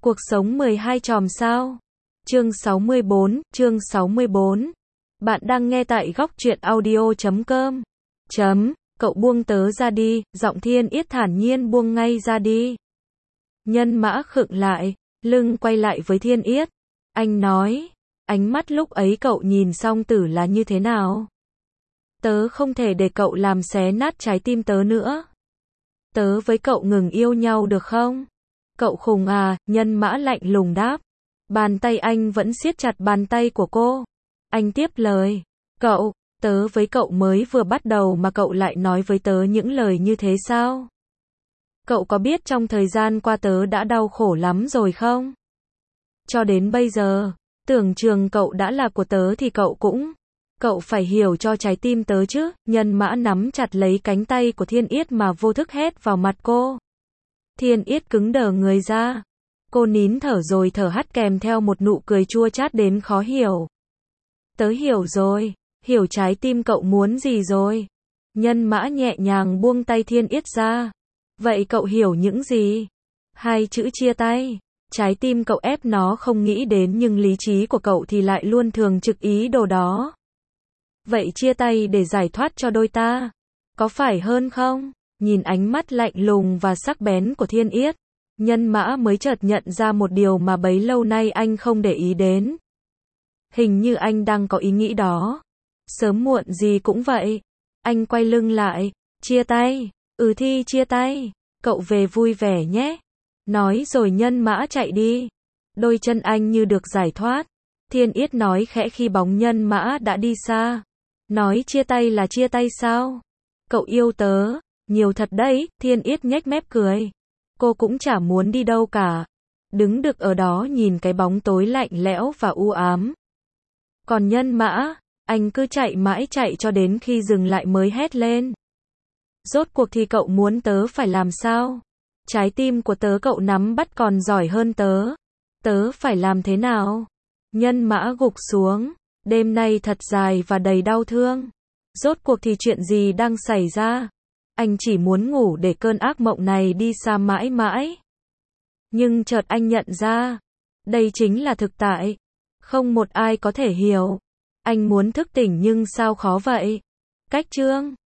Cuộc sống 12 chòm sao? Chương 64. Bạn đang nghe tại góc truyện audio.com. Cậu buông tớ ra đi, giọng Thiên Yết thản nhiên buông ngay ra đi. Nhân Mã khựng lại, lưng quay lại với Thiên Yết. Anh nói, ánh mắt lúc ấy cậu nhìn Song Tử là như thế nào? Tớ không thể để cậu làm xé nát trái tim tớ nữa. Tớ với cậu ngừng yêu nhau được không? Cậu khùng à, Nhân Mã lạnh lùng đáp. Bàn tay anh vẫn siết chặt bàn tay của cô. Anh tiếp lời. Tớ với cậu mới vừa bắt đầu mà cậu lại nói với tớ những lời như thế sao? Cậu có biết trong thời gian qua tớ đã đau khổ lắm rồi không? Cho đến bây giờ, tưởng chừng cậu đã là của tớ thì cậu phải hiểu cho trái tim tớ chứ. Nhân Mã nắm chặt lấy cánh tay của Thiên Yết mà vô thức hét vào mặt cô. Thiên Yết cứng đờ người ra. Cô nín thở rồi thở hắt kèm theo một nụ cười chua chát đến khó hiểu. Tớ hiểu rồi, hiểu trái tim cậu muốn gì rồi. Nhân Mã nhẹ nhàng buông tay Thiên Yết ra. Vậy cậu hiểu những gì? Hai chữ chia tay. Trái tim cậu ép nó không nghĩ đến nhưng lý trí của cậu thì lại luôn thường trực ý đồ đó. Vậy chia tay để giải thoát cho đôi ta. Có phải hơn không? Nhìn ánh mắt lạnh lùng và sắc bén của Thiên Yết, Nhân Mã mới chợt nhận ra một điều mà bấy lâu nay anh không để ý đến. Hình như anh đang có ý nghĩ đó. Sớm muộn gì cũng vậy. Anh quay lưng lại. Chia tay. Thì chia tay. Cậu về vui vẻ nhé. Nói rồi Nhân Mã chạy đi. Đôi chân anh như được giải thoát. Thiên Yết nói khẽ khi bóng Nhân Mã đã đi xa. Nói chia tay là chia tay sao? Cậu yêu tớ nhiều thật đấy. Thiên Yết nhếch mép cười. Cô cũng chả muốn đi đâu cả. Đứng đực ở đó nhìn cái bóng tối lạnh lẽo và u ám. Còn Nhân Mã, anh cứ chạy mãi chạy cho đến khi dừng lại mới hét lên. Rốt cuộc thì cậu muốn tớ phải làm sao? Trái tim của tớ cậu nắm bắt còn giỏi hơn tớ. Tớ phải làm thế nào? Nhân Mã gục xuống. Đêm nay thật dài và đầy đau thương. Rốt cuộc thì chuyện gì đang xảy ra? Anh chỉ muốn ngủ để cơn ác mộng này đi xa mãi mãi. Nhưng chợt anh nhận ra, đây chính là thực tại. Không một ai có thể hiểu. Anh muốn thức tỉnh nhưng sao khó vậy? Cách chương